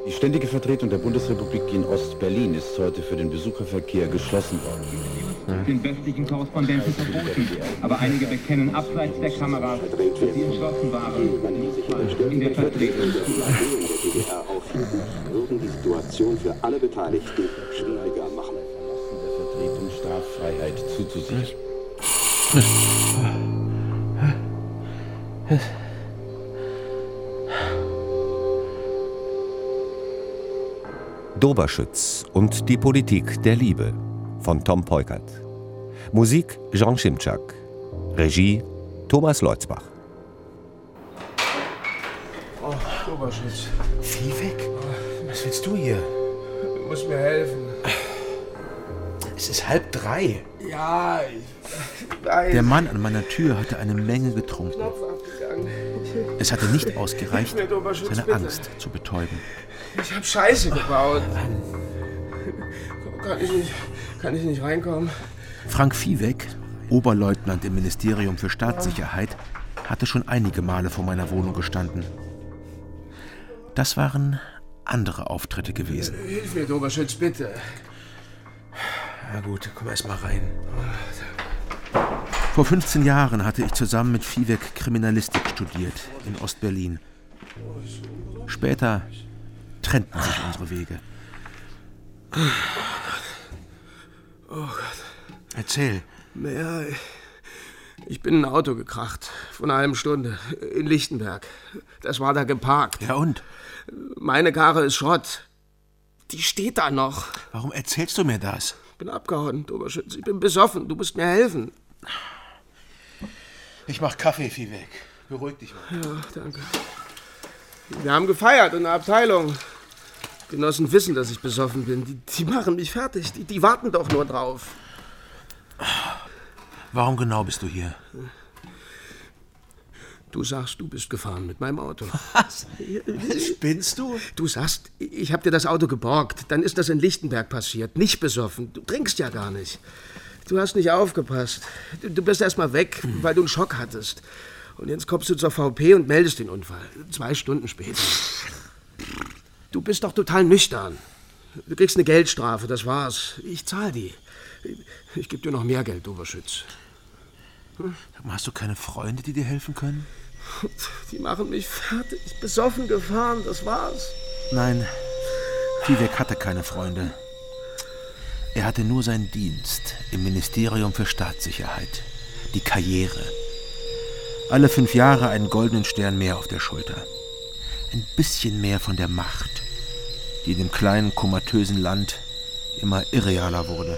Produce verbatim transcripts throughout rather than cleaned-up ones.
Die ständige Vertretung der Bundesrepublik in Ost-Berlin ist heute für den Besucherverkehr geschlossen worden. Den westlichen Korrespondenten verboten, aber einige bekennen abseits der Kameras, dass sie entschlossen waren, in der Vertretung zu bleiben. Würden die Situation für alle Beteiligten schwieriger machen. Der Vertretung Straffreiheit zuzusichern. Doberschütz und die Politik der Liebe von Tom Peukert. Musik Jean Schimczak. Regie Thomas Leutzbach. Oh, Doberschütz. Viehweg? Was willst du hier? Du musst mir helfen. Es ist halb drei. Ja, ich weiß. Der Mann an meiner Tür hatte eine Menge getrunken. Knopf abgegangen. Es hatte nicht ausgereicht, Nicht mehr, Doberschütz, seine bitte. Angst zu betäuben. Ich hab Scheiße gebaut. Kann ich nicht, kann ich nicht reinkommen? Frank Viehweg, Oberleutnant im Ministerium für Staatssicherheit, hatte schon einige Male vor meiner Wohnung gestanden. Das waren andere Auftritte gewesen. Hilf mir, Doberschütz, bitte. Na gut, komm erst mal rein. Vor fünfzehn Jahren hatte ich zusammen mit Viehweg Kriminalistik studiert in Ostberlin. Später trennten sich unsere Wege. Oh Gott. Erzähl. Naja, ich bin in ein Auto gekracht. Vor einer halben Stunde. In Lichtenberg. Das war da geparkt. Ja und? Meine Karre ist Schrott. Die steht da noch. Warum erzählst du mir das? Ich bin abgehauen, Doberschütz. Ich bin besoffen. Du musst mir helfen. Ich mach Kaffee, Viehweg. Beruhig dich mal. Ja, danke. Wir haben gefeiert in der Abteilung. Genossen wissen, dass ich besoffen bin. Die, die machen mich fertig. Die, die warten doch nur drauf. Warum genau bist du hier? Du sagst, du bist gefahren mit meinem Auto. Was? Spinnst du? Du sagst, ich hab dir das Auto geborgt. Dann ist das in Lichtenberg passiert. Nicht besoffen. Du trinkst ja gar nicht. Du hast nicht aufgepasst. Du, du bist erst mal weg, hm. weil du einen Schock hattest. Und jetzt kommst du zur V P und meldest den Unfall. Zwei Stunden später. Du bist doch total nüchtern. Du kriegst eine Geldstrafe, das war's. Ich zahl die. Ich, ich gebe dir noch mehr Geld, Doberschütz. Hm? Hast du keine Freunde, die dir helfen können? Die machen mich fertig. Besoffen gefahren, das war's. Nein, Viehweg hatte keine Freunde. Er hatte nur seinen Dienst im Ministerium für Staatssicherheit. Die Karriere. Alle fünf Jahre einen goldenen Stern mehr auf der Schulter. Ein bisschen mehr von der Macht, die in dem kleinen, komatösen Land immer irrealer wurde.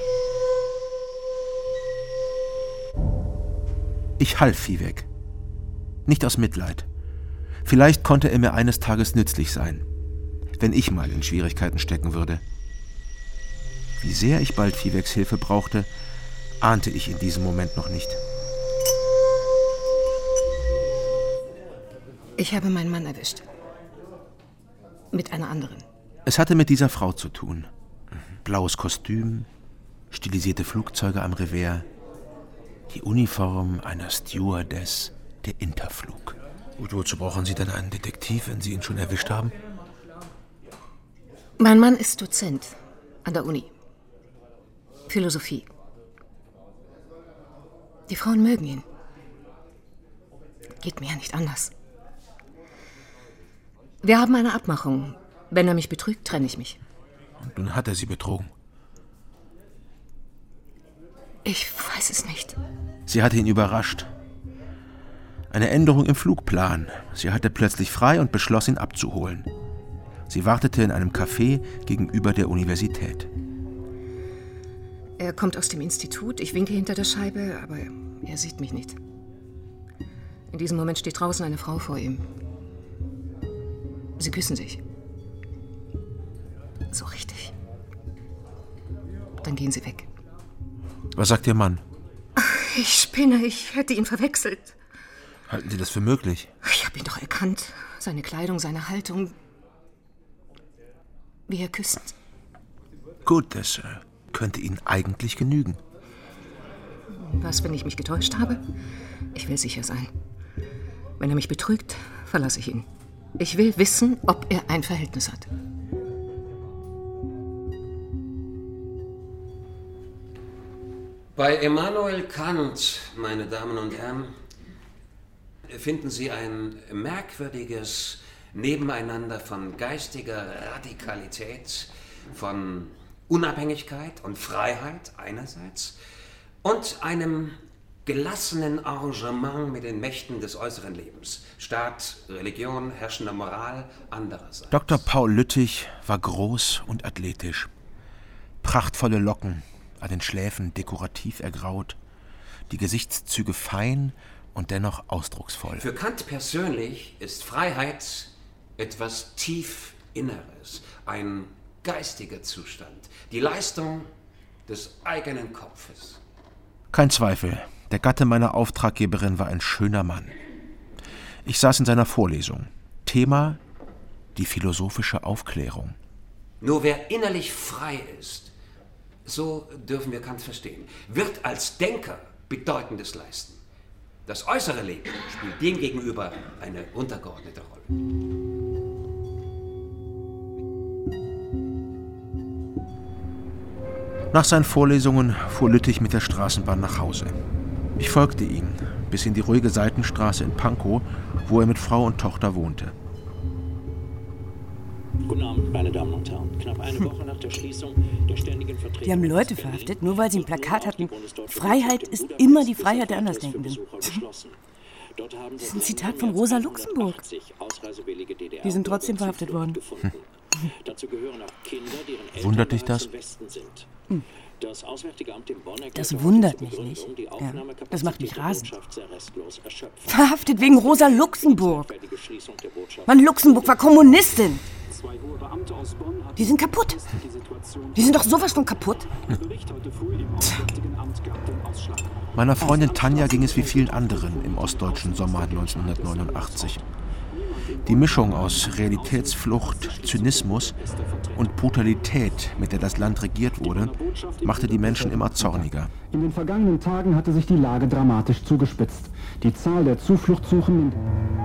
Ich half Viehweg. Nicht aus Mitleid. Vielleicht konnte er mir eines Tages nützlich sein, wenn ich mal in Schwierigkeiten stecken würde. Wie sehr ich bald Viehwegs Hilfe brauchte, ahnte ich in diesem Moment noch nicht. Ich habe meinen Mann erwischt. Mit einer anderen. Es hatte mit dieser Frau zu tun. Blaues Kostüm, stilisierte Flugzeuge am Revers, die Uniform einer Stewardess der Interflug. Und wozu brauchen Sie denn einen Detektiv, wenn Sie ihn schon erwischt haben? Mein Mann ist Dozent an der Uni. Philosophie. Die Frauen mögen ihn. Geht mir ja nicht anders. Wir haben eine Abmachung. Wenn er mich betrügt, trenne ich mich. Und nun hat er Sie betrogen. Ich weiß es nicht. Sie hatte ihn überrascht. Eine Änderung im Flugplan. Sie hatte plötzlich frei und beschloss, ihn abzuholen. Sie wartete in einem Café gegenüber der Universität. Er kommt aus dem Institut. Ich winke hinter der Scheibe, aber er sieht mich nicht. In diesem Moment steht draußen eine Frau vor ihm. Sie küssen sich. So richtig. Dann gehen sie weg. Was sagt Ihr Mann? Ich spinne, ich hätte ihn verwechselt. Halten Sie das für möglich? Ich habe ihn doch erkannt. Seine Kleidung, seine Haltung. Wie er küsst. Gut, das äh, könnte Ihnen eigentlich genügen. Was, wenn ich mich getäuscht habe? Ich will sicher sein. Wenn er mich betrügt, verlasse ich ihn. Ich will wissen, ob er ein Verhältnis hat. Bei Immanuel Kant, meine Damen und Herren, finden Sie ein merkwürdiges Nebeneinander von geistiger Radikalität, von Unabhängigkeit und Freiheit einerseits und einem gelassenen Arrangement mit den Mächten des äußeren Lebens, Staat, Religion, herrschende Moral andererseits. Doktor Paul Lüttich war groß und athletisch. Prachtvolle Locken, an den Schläfen dekorativ ergraut, die Gesichtszüge fein und dennoch ausdrucksvoll. Für Kant persönlich ist Freiheit etwas tief Inneres, ein geistiger Zustand, die Leistung des eigenen Kopfes. Kein Zweifel, der Gatte meiner Auftraggeberin war ein schöner Mann. Ich saß in seiner Vorlesung. Thema: die philosophische Aufklärung. Nur wer innerlich frei ist, so dürfen wir Kant verstehen, wird als Denker Bedeutendes leisten. Das äußere Leben spielt dem gegenüber eine untergeordnete Rolle. Nach seinen Vorlesungen fuhr Lüttich mit der Straßenbahn nach Hause. Ich folgte ihm bis in die ruhige Seitenstraße in Pankow, wo er mit Frau und Tochter wohnte. Guten Abend, meine Damen und Herren. Knapp eine Woche nach der Schließung der ständigen Vertretung. Die haben Leute verhaftet, nur weil sie ein Plakat hatten. Freiheit ist immer die Freiheit der Andersdenkenden. Das ist ein Zitat von Rosa Luxemburg. Die sind trotzdem verhaftet worden. Hm. Wundert dich das? Hm. Das wundert mich nicht. Ja, das macht mich rasend. Verhaftet wegen Rosa Luxemburg. Mann, Luxemburg war Kommunistin. Die sind kaputt. Die sind doch sowas von kaputt. Meiner Freundin Tanja ging es wie vielen anderen im ostdeutschen Sommer neunzehnhundertneunundachtzig. Die Mischung aus Realitätsflucht, Zynismus und Brutalität, mit der das Land regiert wurde, machte die Menschen immer zorniger. In den vergangenen Tagen hatte sich die Lage dramatisch zugespitzt. Die Zahl der Zufluchtssuchenden...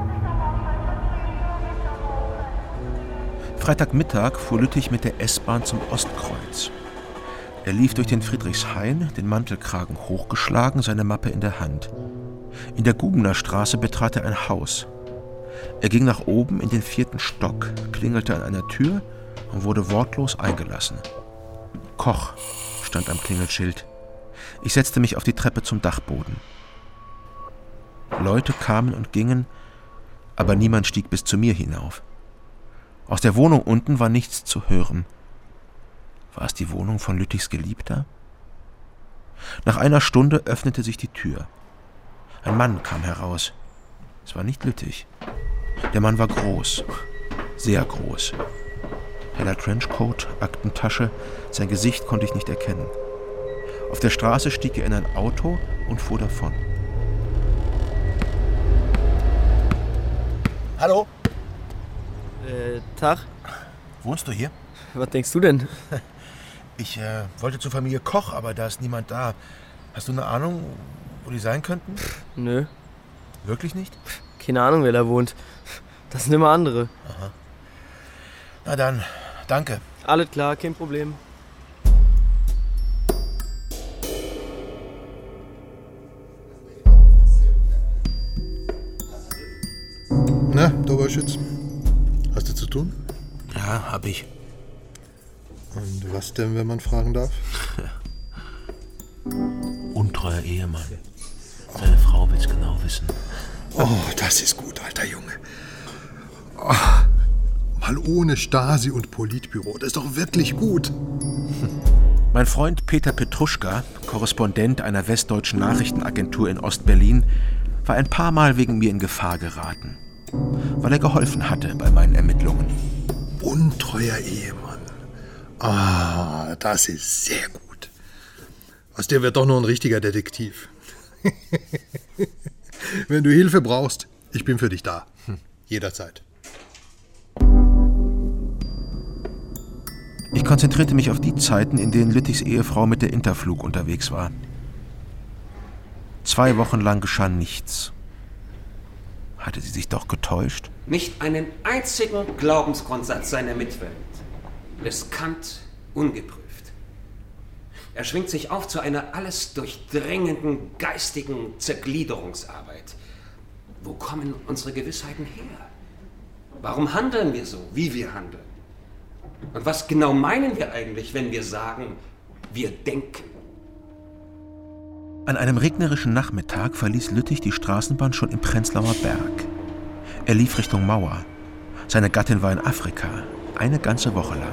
Freitagmittag fuhr Lüttich mit der S-Bahn zum Ostkreuz. Er lief durch den Friedrichshain, den Mantelkragen hochgeschlagen, seine Mappe in der Hand. In der Gubener Straße betrat er ein Haus. Er ging nach oben in den vierten Stock, klingelte an einer Tür und wurde wortlos eingelassen. Koch stand am Klingelschild. Ich setzte mich auf die Treppe zum Dachboden. Leute kamen und gingen, aber niemand stieg bis zu mir hinauf. Aus der Wohnung unten war nichts zu hören. War es die Wohnung von Lüttichs Geliebter? Nach einer Stunde öffnete sich die Tür. Ein Mann kam heraus. Es war nicht Lüttich. Der Mann war groß, sehr groß. Heller Trenchcoat, Aktentasche, sein Gesicht konnte ich nicht erkennen. Auf der Straße stieg er in ein Auto und fuhr davon. Hallo? Äh, Tag. Wohnst du hier? Was denkst du denn? Ich äh, wollte zur Familie Koch, aber da ist niemand da. Hast du eine Ahnung, wo die sein könnten? Nö. Wirklich nicht? Keine Ahnung, wer da wohnt. Das sind immer andere. Aha. Na dann, danke. Alles klar, kein Problem. Na, Doberschütz, hast du zu tun? Ja, hab ich. Und was denn, wenn man fragen darf? Untreuer Ehemann. Seine Frau will's genau wissen. Oh, das ist gut, alter Junge. Oh, mal ohne Stasi und Politbüro, das ist doch wirklich gut. Mein Freund Peter Petruschka, Korrespondent einer westdeutschen Nachrichtenagentur in Ostberlin, war ein paar Mal wegen mir in Gefahr geraten, weil er geholfen hatte bei meinen Ermittlungen. Untreuer Ehemann. Ah, das ist sehr gut. Aus dir wird doch noch ein richtiger Detektiv. Wenn du Hilfe brauchst, ich bin für dich da. Jederzeit. Ich konzentrierte mich auf die Zeiten, in denen Lüttichs Ehefrau mit der Interflug unterwegs war. Zwei Wochen lang geschah nichts. Hatte sie sich doch getäuscht? Nicht einen einzigen Glaubensgrundsatz seiner Mitwelt lässt Kant ungeprüft. Er schwingt sich auf zu einer alles durchdringenden geistigen Zergliederungsarbeit. Wo kommen unsere Gewissheiten her? Warum handeln wir so, wie wir handeln? Und was genau meinen wir eigentlich, wenn wir sagen, wir denken? An einem regnerischen Nachmittag verließ Lüttich die Straßenbahn schon im Prenzlauer Berg. Er lief Richtung Mauer. Seine Gattin war in Afrika, eine ganze Woche lang.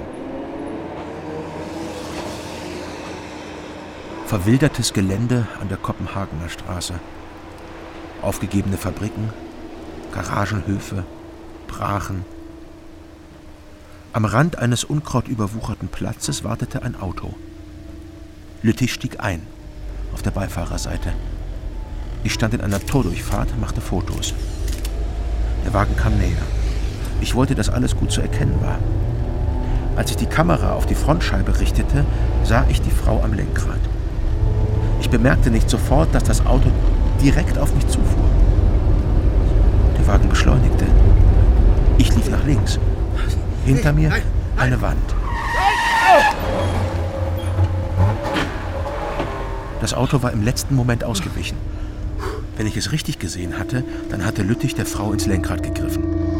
Verwildertes Gelände an der Kopenhagener Straße. Aufgegebene Fabriken, Garagenhöfe, Brachen. Am Rand eines unkrautüberwucherten Platzes wartete ein Auto. Lüttich stieg ein, auf der Beifahrerseite. Ich stand in einer Tordurchfahrt, machte Fotos. Der Wagen kam näher. Ich wollte, dass alles gut zu erkennen war. Als ich die Kamera auf die Frontscheibe richtete, sah ich die Frau am Lenkrad. Ich bemerkte nicht sofort, dass das Auto direkt auf mich zufuhr. Der Wagen beschleunigte. Ich lief nach links. Hinter mir eine Wand. Das Auto war im letzten Moment ausgewichen. Wenn ich es richtig gesehen hatte, dann hatte Lüttich der Frau ins Lenkrad gegriffen.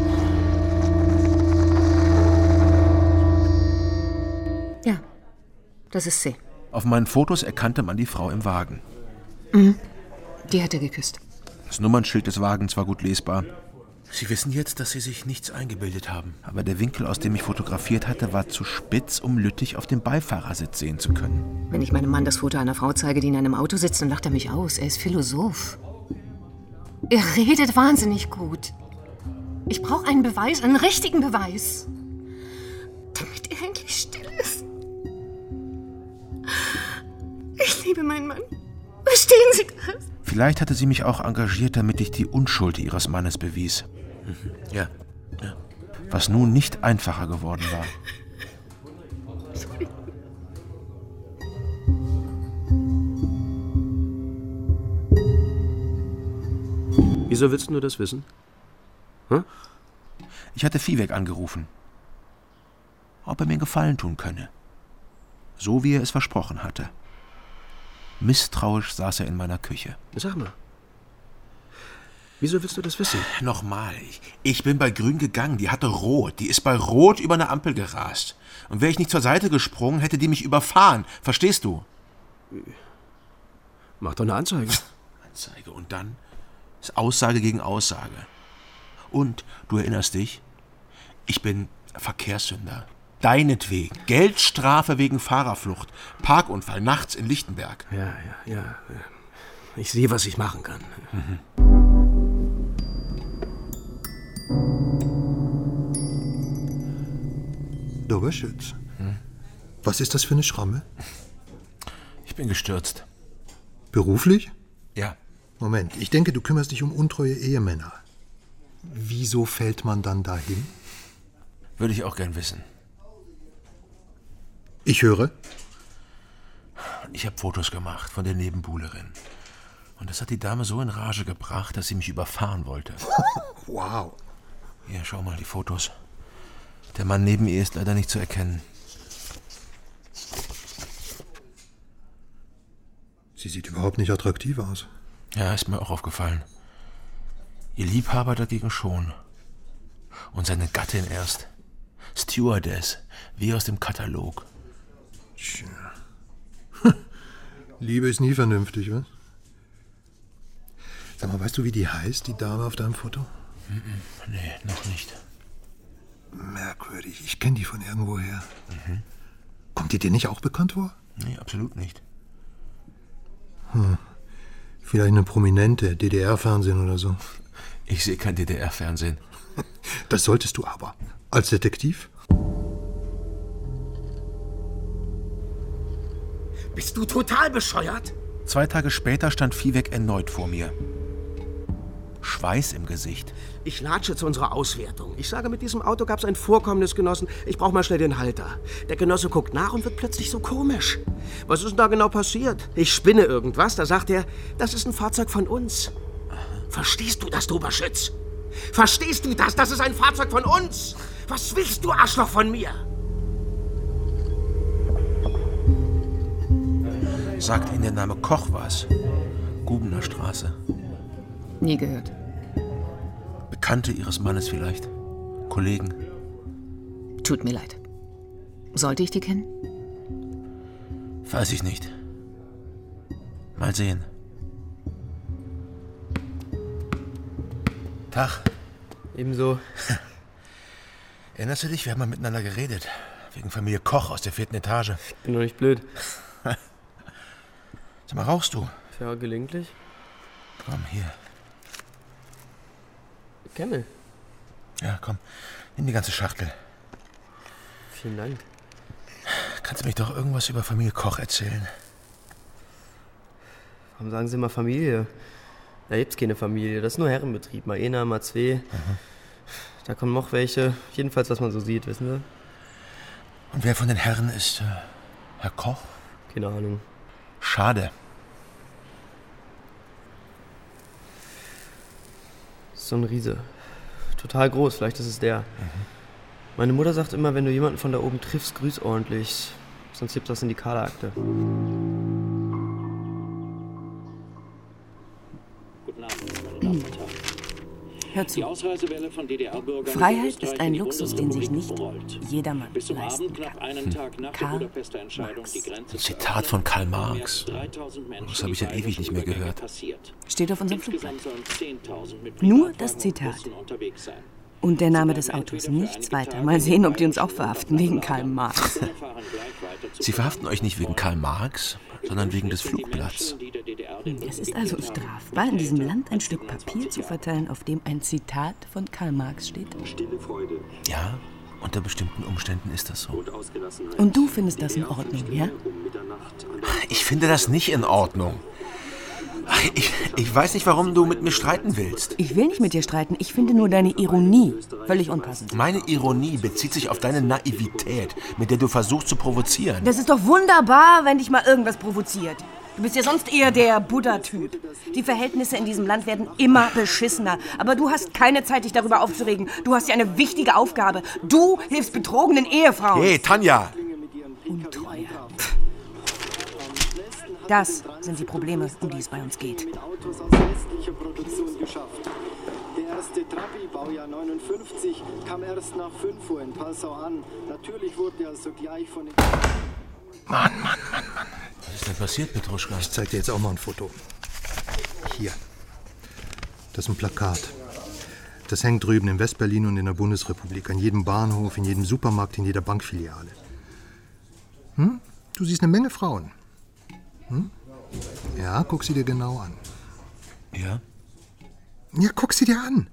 Ja, das ist sie. Auf meinen Fotos erkannte man die Frau im Wagen. Mhm. Die hat er geküsst. Das Nummernschild des Wagens war gut lesbar. Sie wissen jetzt, dass Sie sich nichts eingebildet haben. Aber der Winkel, aus dem ich fotografiert hatte, war zu spitz, um Lüttich auf dem Beifahrersitz sehen zu können. Wenn ich meinem Mann das Foto einer Frau zeige, die in einem Auto sitzt, dann lacht er mich aus. Er ist Philosoph. Er redet wahnsinnig gut. Ich brauche einen Beweis, einen richtigen Beweis. Damit er endlich still ist. Ich liebe meinen Mann. Verstehen Sie das? Vielleicht hatte sie mich auch engagiert, damit ich die Unschuld ihres Mannes bewies. Ja, ja. Was nun nicht einfacher geworden war. Sorry. Wieso willst du das wissen? Hm? Ich hatte Viehweg angerufen. Ob er mir einen Gefallen tun könne. So wie er es versprochen hatte. Misstrauisch saß er in meiner Küche. Sag mal. Wieso willst du das wissen? Nochmal. Ich, ich bin bei Grün gegangen. Die hatte Rot. Die ist bei Rot über eine Ampel gerast. Und wäre ich nicht zur Seite gesprungen, hätte die mich überfahren. Verstehst du? Mach doch eine Anzeige. Anzeige. Und dann ist Aussage gegen Aussage. Und, du erinnerst dich, ich bin Verkehrssünder. Deinetwegen. Geldstrafe wegen Fahrerflucht. Parkunfall nachts in Lichtenberg. Ja, ja, ja. Ich sehe, was ich machen kann. Mhm. Doberschütz. Hm? Was ist das für eine Schramme? Ich bin gestürzt. Beruflich? Ja. Moment, ich denke, du kümmerst dich um untreue Ehemänner. Wieso fällt man dann dahin? Würde ich auch gern wissen. Ich höre. Ich habe Fotos gemacht von der Nebenbuhlerin. Und das hat die Dame so in Rage gebracht, dass sie mich überfahren wollte. Wow. Hier, schau mal die Fotos. Der Mann neben ihr ist leider nicht zu erkennen. Sie sieht überhaupt nicht attraktiv aus. Ja, ist mir auch aufgefallen. Ihr Liebhaber dagegen schon. Und seine Gattin erst. Stewardess, wie aus dem Katalog. Tja. Liebe ist nie vernünftig, was? Sag mal, weißt du, wie die heißt, die Dame auf deinem Foto? Nee, noch nicht. Merkwürdig, ich kenne die von irgendwoher. Mhm. Kommt die dir nicht auch bekannt vor? Nee, absolut nicht. Hm. Vielleicht eine Prominente, D D R-Fernsehen oder so. Ich sehe kein D D R-Fernsehen. Das solltest du aber. Als Detektiv? Bist du total bescheuert? Zwei Tage später stand Viehweg erneut vor mir. Schweiß im Gesicht. Ich latsche zu unserer Auswertung. Ich sage, mit diesem Auto gab es ein Vorkommnis, Genossen. Ich brauche mal schnell den Halter. Der Genosse guckt nach und wird plötzlich so komisch. Was ist denn da genau passiert? Ich spinne irgendwas. Da sagt er, das ist ein Fahrzeug von uns. Verstehst du das, Doberschütz? Verstehst du das? Das ist ein Fahrzeug von uns. Was willst du, Arschloch, von mir? Sagt Ihnen der Name Koch was? Gubener Straße. Nie gehört. Bekannte Ihres Mannes vielleicht? Kollegen? Tut mir leid. Sollte ich die kennen? Weiß ich nicht. Mal sehen. Tag. Ebenso. Erinnerst du dich, wir haben mal miteinander geredet. Wegen Familie Koch aus der vierten Etage. Ich bin doch nicht blöd. Sag mal, rauchst du? Ja, gelegentlich. Komm, hier. Gerne. Ja, komm. Nimm die ganze Schachtel. Vielen Dank. Kannst du mich doch irgendwas über Familie Koch erzählen? Warum sagen Sie immer Familie? Da gibt's keine Familie. Das ist nur Herrenbetrieb. Mal einer, mal zwei. Mhm. Da kommen noch welche. Jedenfalls, was man so sieht, wissen Sie? Und wer von den Herren ist äh, Herr Koch? Keine Ahnung. Schade. So ein Riese. Total groß, vielleicht ist es der. Mhm. Meine Mutter sagt immer, wenn du jemanden von da oben triffst, grüß ordentlich. Sonst gibt's das in die Kaderakte. Guten Abend, meine Damen und Herren. Hör zu. Die Ausreisewelle von D D R-Bürgern Freiheit ist ein Luxus, den sich nicht jedermann Bis zum leisten Abend, knapp einen Hm. Tag nach der Budapester Entscheidung, die Grenze Ein Zitat von Karl Marx. Das habe ich ja ewig nicht mehr gehört. Steht auf unserem Flugblatt. Insgesamt sollen zehntausend mit Nur das Zitat. Bussen unterwegs sein. Und der Name des Autos, nichts weiter. Mal sehen, ob die uns auch verhaften wegen Karl Marx. Sie verhaften euch nicht wegen Karl Marx, sondern wegen des Flugblatts. Es ist also strafbar, in diesem Land ein Stück Papier zu verteilen, auf dem ein Zitat von Karl Marx steht. Ja, unter bestimmten Umständen ist das so. Und du findest das in Ordnung, ja? Ich finde das nicht in Ordnung. Ich, ich weiß nicht, warum du mit mir streiten willst. Ich will nicht mit dir streiten. Ich finde nur deine Ironie völlig unpassend. Meine Ironie bezieht sich auf deine Naivität, mit der du versuchst zu provozieren. Das ist doch wunderbar, wenn dich mal irgendwas provoziert. Du bist ja sonst eher der Buddha-Typ. Die Verhältnisse in diesem Land werden immer beschissener. Aber du hast keine Zeit, dich darüber aufzuregen. Du hast ja eine wichtige Aufgabe. Du hilfst betrogenen Ehefrauen. Hey, Tanja! Untreue. Das sind die Probleme, um die es bei uns geht. Der erste Trabi, Baujahr neunundfünfzig, kam erst nach fünf Uhr in Passau an. Natürlich wurde er sogleich von den... Mann, Mann, Mann, Mann. Was ist denn passiert, Petruschka? Ich zeig dir jetzt auch mal ein Foto. Hier. Das ist ein Plakat. Das hängt drüben in Westberlin und in der Bundesrepublik. An jedem Bahnhof, in jedem Supermarkt, in jeder Bankfiliale. Hm? Du siehst eine Menge Frauen. Hm? Ja, guck sie dir genau an. Ja? Ja, guck sie dir an.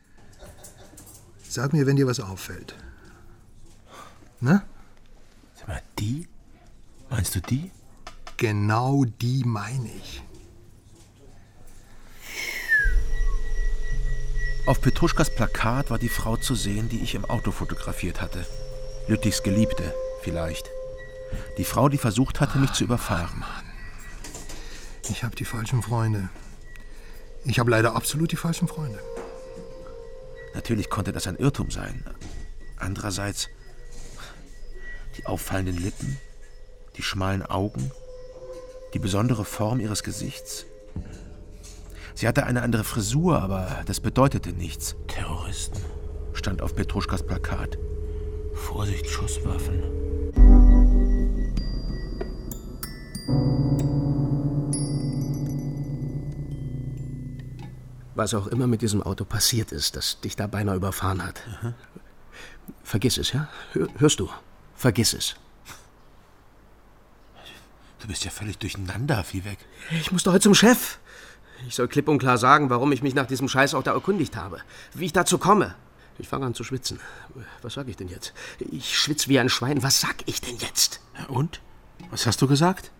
Sag mir, wenn dir was auffällt. Ne? Sag mal, die? Meinst du die? Genau die meine ich. Auf Petruschkas Plakat war die Frau zu sehen, die ich im Auto fotografiert hatte. Lüttichs Geliebte, vielleicht. Die Frau, die versucht hatte, mich zu überfahren. Mann. Ich habe die falschen Freunde. Ich habe leider absolut die falschen Freunde. Natürlich konnte das ein Irrtum sein. Andererseits, die auffallenden Lippen, die schmalen Augen, die besondere Form ihres Gesichts. Sie hatte eine andere Frisur, aber das bedeutete nichts. Terroristen, stand auf Petruschkas Plakat. Vorsicht, Schusswaffen. Was auch immer mit diesem Auto passiert ist, das dich da beinahe überfahren hat. Aha. Vergiss es, ja? Hörst du? Vergiss es. Du bist ja völlig durcheinander, Viehweg. Ich muss doch heute zum Chef. Ich soll klipp und klar sagen, warum ich mich nach diesem Scheiß auch da erkundigt habe. Wie ich dazu komme. Ich fange an zu schwitzen. Was sag ich denn jetzt? Ich schwitze wie ein Schwein. Was sag ich denn jetzt? Und? Was hast du gesagt?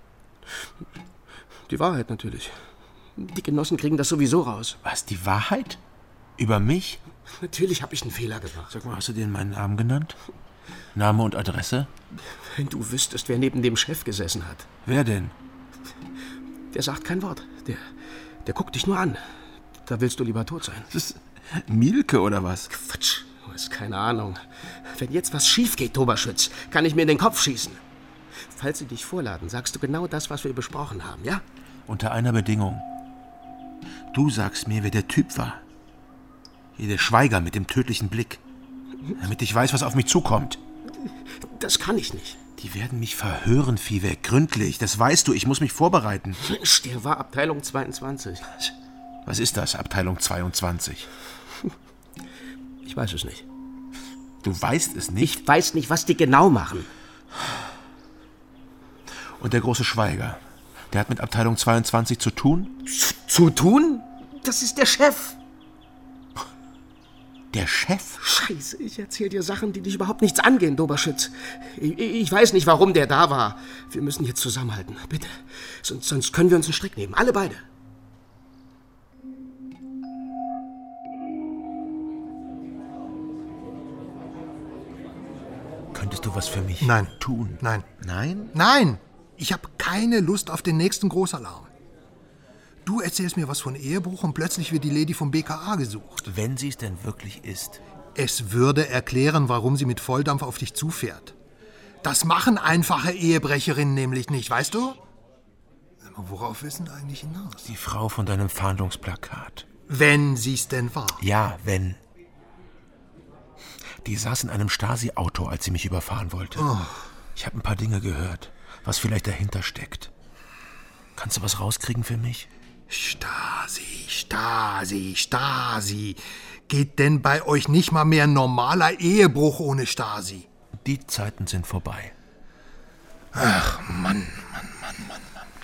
Die Wahrheit natürlich. Die Genossen kriegen das sowieso raus. Was, die Wahrheit? Über mich? Natürlich habe ich einen Fehler gemacht. Sag mal, hast du denen meinen Namen genannt? Name und Adresse? Wenn du wüsstest, wer neben dem Chef gesessen hat. Wer denn? Der sagt kein Wort. Der, der guckt dich nur an. Da willst du lieber tot sein. Das ist Mielke oder was? Quatsch, du hast keine Ahnung. Wenn jetzt was schief geht, Oberschütz, kann ich mir in den Kopf schießen. falls sie dich vorladen, sagst du genau das, was wir besprochen haben, ja? Unter einer Bedingung. Du sagst mir, wer der Typ war. Hier der Schweiger mit dem tödlichen Blick. Damit ich weiß, was auf mich zukommt. Das kann ich nicht. Die werden mich verhören, Viehweg, gründlich. Das weißt du, ich muss mich vorbereiten. Mensch, der war Abteilung zweiundzwanzig. Was ist das, Abteilung zweiundzwanzig? Ich weiß es nicht. Du weißt es nicht? Ich weiß nicht, was die genau machen. Und der große Schweiger, der hat mit Abteilung zweiundzwanzig zu tun? Zu, zu tun? Das ist der Chef. Der Chef? Scheiße, ich erzähl dir Sachen, die dich überhaupt nichts angehen, Doberschütz. Ich, ich weiß nicht, warum der da war. Wir müssen jetzt zusammenhalten, bitte. Sonst, sonst können wir uns einen Strick nehmen, alle beide. Könntest du was für mich Nein. tun? Nein. Nein? Nein! Ich habe keine Lust auf den nächsten Großalarm. Du erzählst mir was von Ehebruch und plötzlich wird die Lady vom B K A gesucht. Wenn sie es denn wirklich ist. Es würde erklären, warum sie mit Volldampf auf dich zufährt. Das machen einfache Ehebrecherinnen nämlich nicht, weißt du? Worauf ist denn eigentlich hinaus? Die Frau von deinem Fahndungsplakat. Wenn sie's denn war. Ja, wenn. Die saß in einem Stasi-Auto, als sie mich überfahren wollte. Oh. Ich habe ein paar Dinge gehört, was vielleicht dahinter steckt. Kannst du was rauskriegen für mich? Stasi, Stasi, Stasi. Geht denn bei euch nicht mal mehr normaler Ehebruch ohne Stasi? Die Zeiten sind vorbei. Ach, Mann, Mann, Mann, Mann,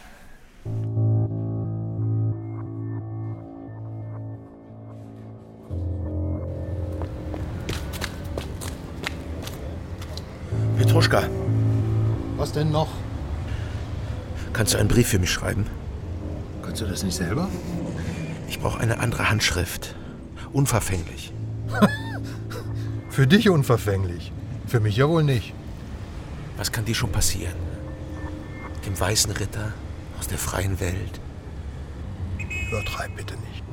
Mann. Petruschka. Was denn noch? Kannst du einen Brief für mich schreiben? Kannst du das nicht selber? Ich brauche eine andere Handschrift. Unverfänglich. Für dich unverfänglich. Für mich ja wohl nicht. Was kann dir schon passieren? Dem weißen Ritter aus der freien Welt? Übertreib bitte nicht.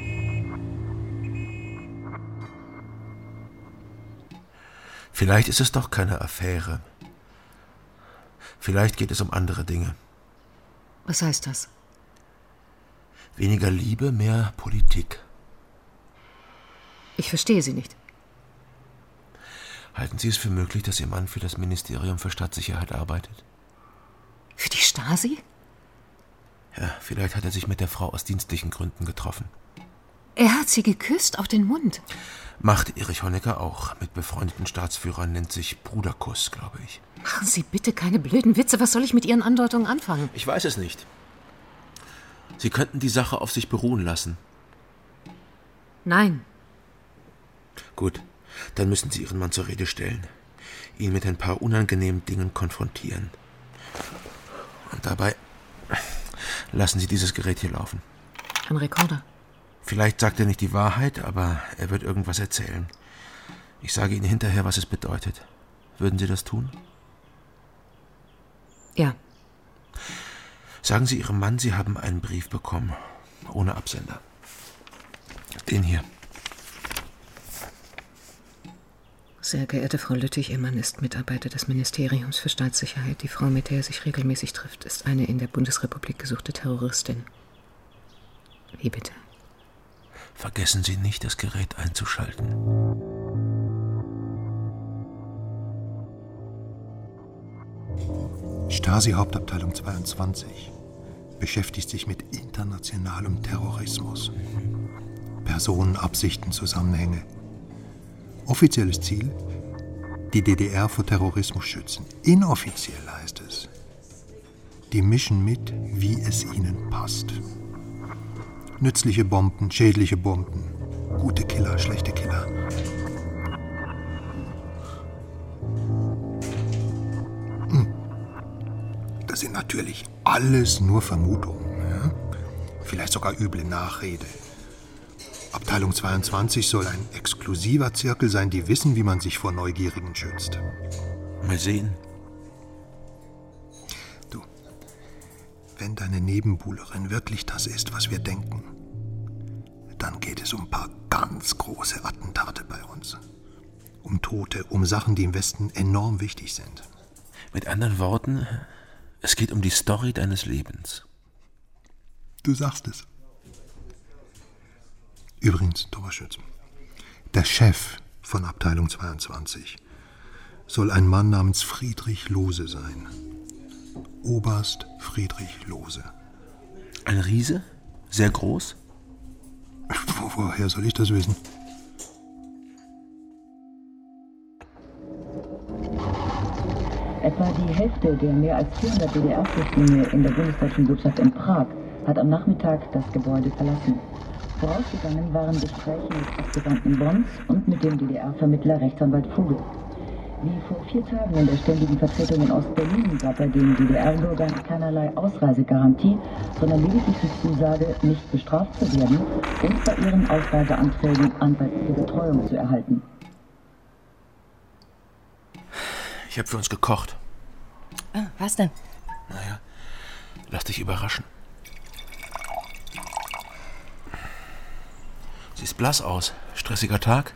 Vielleicht ist es doch keine Affäre. Vielleicht geht es um andere Dinge. Was heißt das? Weniger Liebe, mehr Politik. Ich verstehe Sie nicht. Halten Sie es für möglich, dass Ihr Mann für das Ministerium für Staatssicherheit arbeitet? Für die Stasi? Ja, vielleicht hat er sich mit der Frau aus dienstlichen Gründen getroffen. Er hat sie geküsst auf den Mund. Macht Erich Honecker auch. Mit befreundeten Staatsführern nennt sich Bruderkuss, glaube ich. Machen Sie bitte keine blöden Witze. Was soll ich mit Ihren Andeutungen anfangen? Ich weiß es nicht. Sie könnten die Sache auf sich beruhen lassen. Nein. Gut, dann müssen Sie Ihren Mann zur Rede stellen. Ihn mit ein paar unangenehmen Dingen konfrontieren. Und dabei lassen Sie dieses Gerät hier laufen. Ein Rekorder. Vielleicht sagt er nicht die Wahrheit, aber er wird irgendwas erzählen. Ich sage Ihnen hinterher, was es bedeutet. Würden Sie das tun? Ja. Sagen Sie Ihrem Mann, Sie haben einen Brief bekommen. Ohne Absender. Den hier. Sehr geehrte Frau Lüttich, Ihr Mann ist Mitarbeiter des Ministeriums für Staatssicherheit. Die Frau, mit der er sich regelmäßig trifft, ist eine in der Bundesrepublik gesuchte Terroristin. Wie bitte? Vergessen Sie nicht, das Gerät einzuschalten. Stasi-Hauptabteilung zweiundzwanzig beschäftigt sich mit internationalem Terrorismus. Personen, Absichten, Zusammenhänge. Offizielles Ziel? Die D D R vor Terrorismus schützen. Inoffiziell heißt es: die mischen mit, wie es ihnen passt. Nützliche Bomben, schädliche Bomben. Gute Killer, schlechte Killer. Das sind natürlich alles nur Vermutungen. Ja? Vielleicht sogar üble Nachrede. Abteilung zweiundzwanzig soll ein exklusiver Zirkel sein, die wissen, wie man sich vor Neugierigen schützt. Mal sehen. Du, wenn deine Nebenbuhlerin wirklich das ist, was wir denken, dann geht es um ein paar ganz große Attentate bei uns. Um Tote, um Sachen, die im Westen enorm wichtig sind. Mit anderen Worten, es geht um die Story deines Lebens. Du sagst es. Übrigens, Thomas Schütz, der Chef von Abteilung zweiundzwanzig soll ein Mann namens Friedrich Lohse sein. Oberst Friedrich Lohse. Ein Riese? Sehr groß? Wo, woher soll ich das wissen? Etwa die Hälfte der mehr als vierhundert D D R-Flüchtlinge in der bundesdeutschen Botschaft in Prag hat am Nachmittag das Gebäude verlassen. Vorausgegangen waren Gespräche mit Abgesandten Bonns und mit dem D D R-Vermittler Rechtsanwalt Vogel. Wie vor vier Tagen in der Ständigen Vertretung in Ostberlin gab er den D D R-Bürgern keinerlei Ausreisegarantie, sondern lediglich die Zusage, nicht bestraft zu werden und bei ihren Ausreiseanträgen anwaltliche Betreuung zu erhalten. Ich habe für uns gekocht. Ah, was denn? Naja, lass dich überraschen. Siehst blass aus. Stressiger Tag?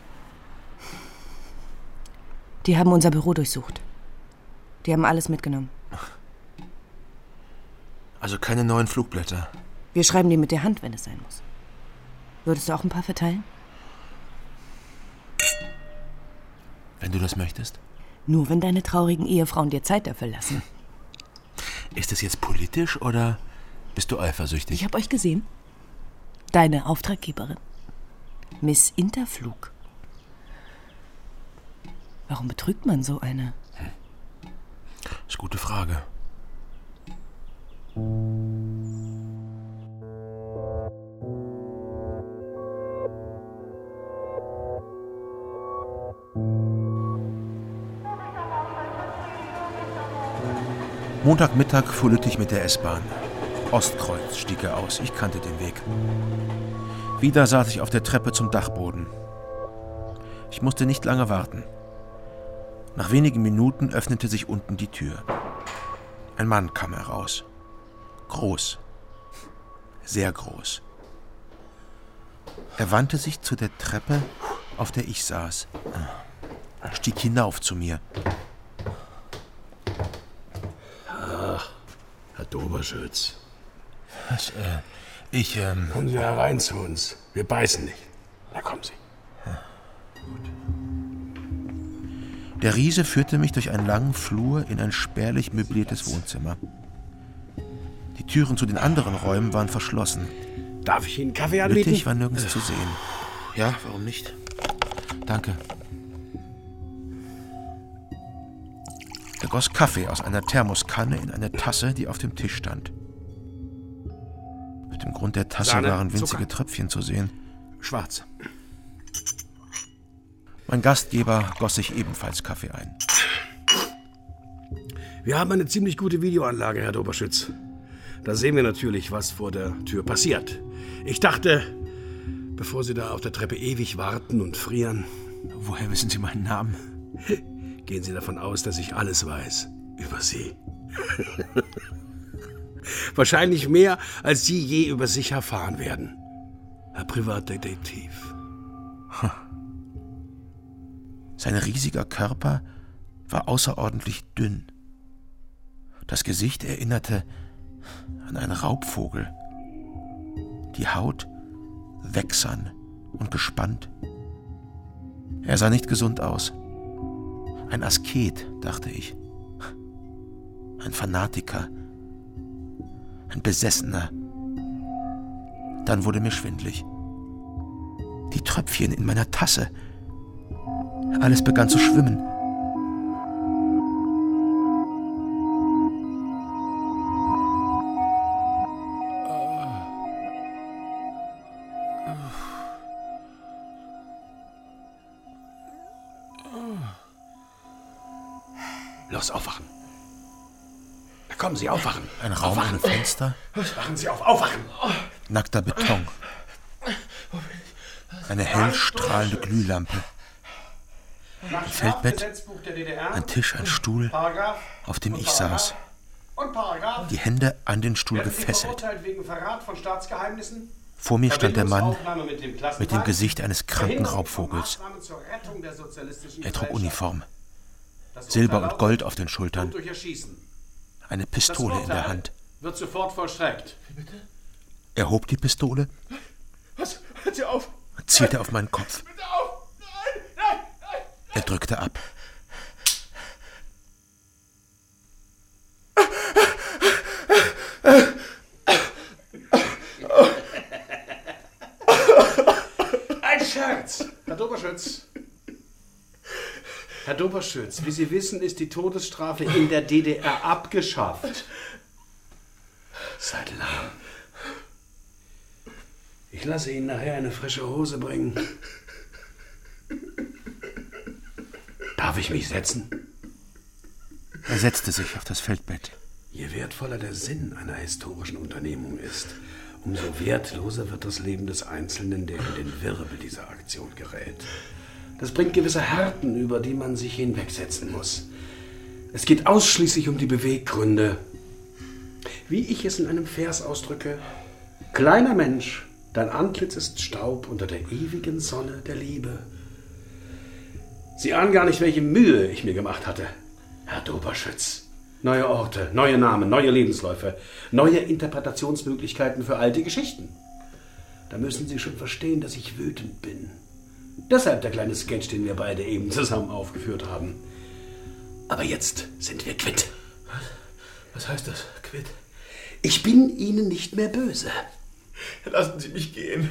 Die haben unser Büro durchsucht. Die haben alles mitgenommen. Also keine neuen Flugblätter. Wir schreiben die mit der Hand, wenn es sein muss. Würdest du auch ein paar verteilen? Wenn du das möchtest. Nur wenn deine traurigen Ehefrauen dir Zeit dafür lassen. Ist das jetzt politisch oder bist du eifersüchtig? Ich habe euch gesehen. Deine Auftraggeberin. Miss Interflug. Warum betrügt man so eine? Hm. Das ist eine gute Frage. Montagmittag fuhr Lüttich mit der S-Bahn. Ostkreuz stieg er aus. Ich kannte den Weg. Wieder saß ich auf der Treppe zum Dachboden. Ich musste nicht lange warten. Nach wenigen Minuten öffnete sich unten die Tür. Ein Mann kam heraus. Groß. Sehr groß. Er wandte sich zu der Treppe, auf der ich saß. Er stieg hinauf zu mir. Ach, Herr Doberschütz. Was, äh, ich, ähm... Kommen Sie herein zu uns. Wir beißen nicht. Na, kommen Sie. Der Riese führte mich durch einen langen Flur in ein spärlich möbliertes Wohnzimmer. Die Türen zu den anderen Räumen waren verschlossen. Darf ich Ihnen Kaffee anbieten? Lüttich war nirgends zu sehen. Ja, warum nicht? Danke. Er goss Kaffee aus einer Thermoskanne in eine Tasse, die auf dem Tisch stand. Auf dem Grund der Tasse Sahne, waren winzige Zucker. Tröpfchen zu sehen. Schwarz. Mein Gastgeber goss sich ebenfalls Kaffee ein. Wir haben eine ziemlich gute Videoanlage, Herr Doberschütz. Da sehen wir natürlich, was vor der Tür passiert. Ich dachte, bevor Sie da auf der Treppe ewig warten und frieren... Woher wissen Sie meinen Namen? Gehen Sie davon aus, dass ich alles weiß über Sie. Wahrscheinlich mehr, als Sie je über sich erfahren werden. Herr Privatdetektiv. Sein riesiger Körper war außerordentlich dünn. Das Gesicht erinnerte an einen Raubvogel. Die Haut wächsern und gespannt. Er sah nicht gesund aus. Ein Asket, dachte ich. Ein Fanatiker. Ein Besessener. Dann wurde mir schwindlig. Die Tröpfchen in meiner Tasse. Alles begann zu schwimmen. Los, aufwachen. Na kommen Sie, aufwachen. Ein Raum aufwachen. ohne Fenster. Wachen Sie auf, aufwachen. Nackter Beton. Eine hell strahlende Glühlampe. Ein Feldbett, ein Tisch, ein Stuhl, auf dem ich saß. Die Hände an den Stuhl gefesselt. Vor mir stand der Mann mit dem Gesicht eines kranken Raubvogels. Er trug Uniform. Silber und Gold auf den Schultern, durch Erschießen. eine Pistole in der Hand. Wird sofort vollstreckt. Er hob die Pistole, Was? Hört sie auf! und zielte auf meinen Kopf. Bitte auf! Nein! Nein! Nein! Er drückte ab. Ein Scherz! Herr Doberschütz. Herr Doberschütz, wie Sie wissen, ist die Todesstrafe in der D D R abgeschafft. Seid lahm. Ich lasse Ihnen nachher eine frische Hose bringen. Darf ich mich setzen? Er setzte sich auf das Feldbett. Je wertvoller der Sinn einer historischen Unternehmung ist, umso wertloser wird das Leben des Einzelnen, der in den Wirbel dieser Aktion gerät. Das bringt gewisse Härten, über die man sich hinwegsetzen muss. Es geht ausschließlich um die Beweggründe. Wie ich es in einem Vers ausdrücke: Kleiner Mensch, dein Antlitz ist Staub unter der ewigen Sonne der Liebe. Sie ahnen gar nicht, welche Mühe ich mir gemacht hatte, Herr Doberschütz. Neue Orte, neue Namen, neue Lebensläufe, neue Interpretationsmöglichkeiten für alte Geschichten. Da müssen Sie schon verstehen, dass ich wütend bin. Deshalb der kleine Sketch, den wir beide eben zusammen aufgeführt haben. Aber jetzt sind wir quitt. Was heißt das, quitt? Ich bin Ihnen nicht mehr böse. Lassen Sie mich gehen.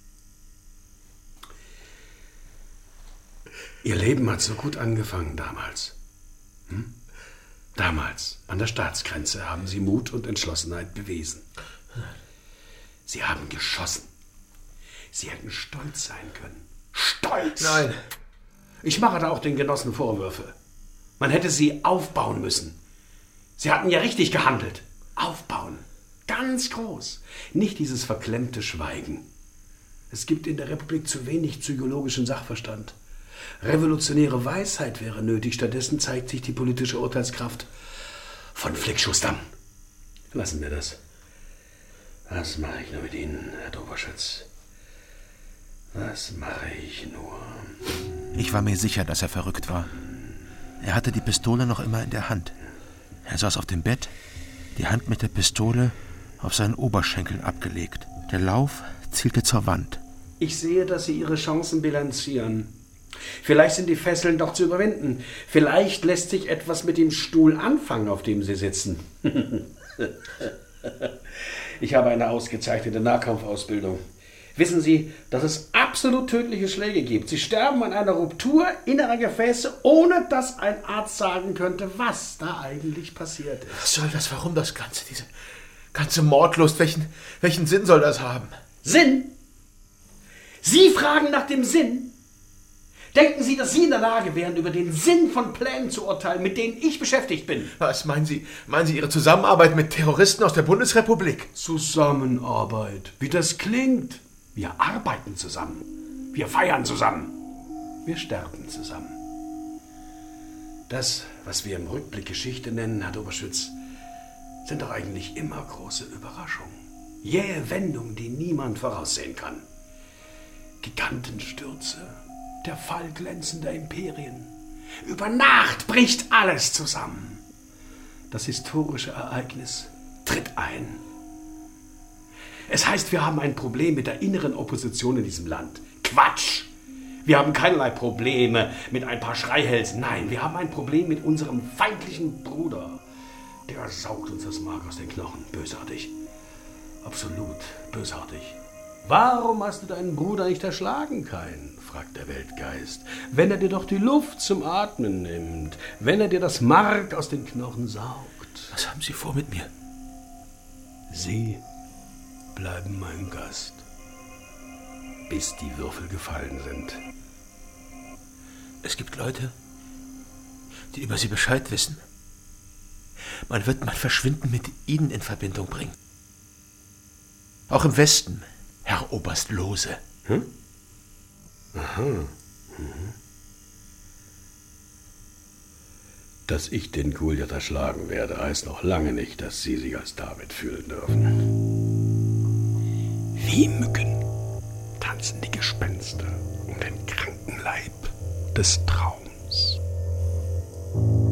Ihr Leben hat so gut angefangen damals. Hm? Damals, an der Staatsgrenze, haben Sie Mut und Entschlossenheit bewiesen. Sie haben geschossen. Sie hätten stolz sein können. Stolz! Nein. Ich mache da auch den Genossen Vorwürfe. Man hätte sie aufbauen müssen. Sie hatten ja richtig gehandelt. Aufbauen. Ganz groß. Nicht dieses verklemmte Schweigen. Es gibt in der Republik zu wenig psychologischen Sachverstand. Revolutionäre Weisheit wäre nötig. Stattdessen zeigt sich die politische Urteilskraft von Flickschustern. Lassen wir das. Was mache ich nur mit Ihnen, Herr Doberschütz? Was mache ich nur? Ich war mir sicher, dass er verrückt war. Er hatte die Pistole noch immer in der Hand. Er saß auf dem Bett, die Hand mit der Pistole auf seinen Oberschenkeln abgelegt. Der Lauf zielte zur Wand. Ich sehe, dass Sie Ihre Chancen bilanzieren. Vielleicht sind die Fesseln doch zu überwinden. Vielleicht lässt sich etwas mit dem Stuhl anfangen, auf dem Sie sitzen. Ich habe eine ausgezeichnete Nahkampfausbildung. Wissen Sie, dass es absolut tödliche Schläge gibt? Sie sterben an einer Ruptur innerer Gefäße, ohne dass ein Arzt sagen könnte, was da eigentlich passiert ist. Was soll das? Warum das Ganze? Diese ganze Mordlust? Welchen, welchen Sinn soll das haben? Sinn? Sie fragen nach dem Sinn? Denken Sie, dass Sie in der Lage wären, über den Sinn von Plänen zu urteilen, mit denen ich beschäftigt bin? Was meinen Sie? Meinen Sie Ihre Zusammenarbeit mit Terroristen aus der Bundesrepublik? Zusammenarbeit, wie das klingt. Wir arbeiten zusammen. Wir feiern zusammen. Wir sterben zusammen. Das, was wir im Rückblick Geschichte nennen, Herr Doberschütz, sind doch eigentlich immer große Überraschungen. Jähe Wendungen, die niemand voraussehen kann. Gigantenstürze, der Fall glänzender Imperien. Über Nacht bricht alles zusammen. Das historische Ereignis tritt ein. Es heißt, wir haben ein Problem mit der inneren Opposition in diesem Land. Quatsch! Wir haben keinerlei Probleme mit ein paar Schreihälsen. Nein, wir haben ein Problem mit unserem feindlichen Bruder. Der saugt uns das Mark aus den Knochen. Bösartig. Absolut bösartig. Warum hast du deinen Bruder nicht erschlagen, Kain? Fragt der Weltgeist. Wenn er dir doch die Luft zum Atmen nimmt. Wenn er dir das Mark aus den Knochen saugt. Was haben Sie vor mit mir? Sie bleiben mein Gast, bis die Würfel gefallen sind. Es gibt Leute, die über Sie Bescheid wissen. Man wird mein Verschwinden mit Ihnen in Verbindung bringen. Auch im Westen, Herr Oberst Lohse. Hm? Aha. Mhm. Dass ich den Goliath erschlagen werde, heißt noch lange nicht, dass Sie sich als David fühlen dürfen. Wie Mücken tanzen die Gespenster um den kranken Leib des Traums.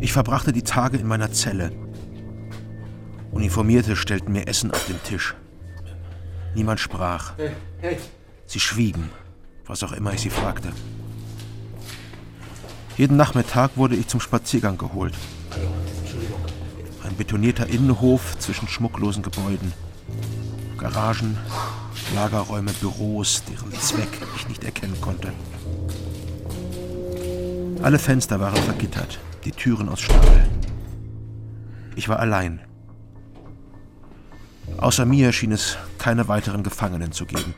Ich verbrachte die Tage in meiner Zelle. Uniformierte stellten mir Essen auf den Tisch. Niemand sprach. Hey, hey. Sie schwiegen, was auch immer ich sie fragte. Jeden Nachmittag wurde ich zum Spaziergang geholt. Ein betonierter Innenhof zwischen schmucklosen Gebäuden. Garagen, Lagerräume, Büros, deren Zweck ich nicht erkennen konnte. Alle Fenster waren vergittert, die Türen aus Stahl. Ich war allein. Außer mir schien es keine weiteren Gefangenen zu geben.